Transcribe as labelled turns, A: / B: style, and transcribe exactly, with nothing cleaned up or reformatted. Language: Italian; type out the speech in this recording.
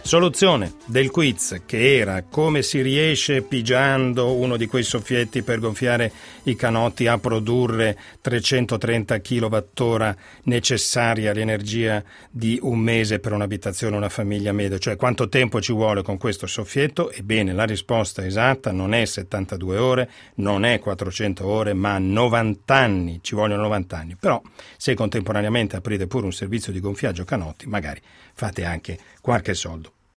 A: Soluzione del quiz, che era: come si riesce pigiando uno di quei soffietti per gonfiare i canotti a produrre trecentotrenta chilowattora necessaria all'energia di un mese per un'abitazione, una famiglia media, cioè quanto tempo ci vuole con questo soffietto? Ebbene, la risposta esatta non è settantadue ore, non è quattrocento ore, ma novanta anni, ci vogliono novanta anni. Però se contemporaneamente aprite pure un servizio di gonfiaggio canotti, magari fate anche qualche soldo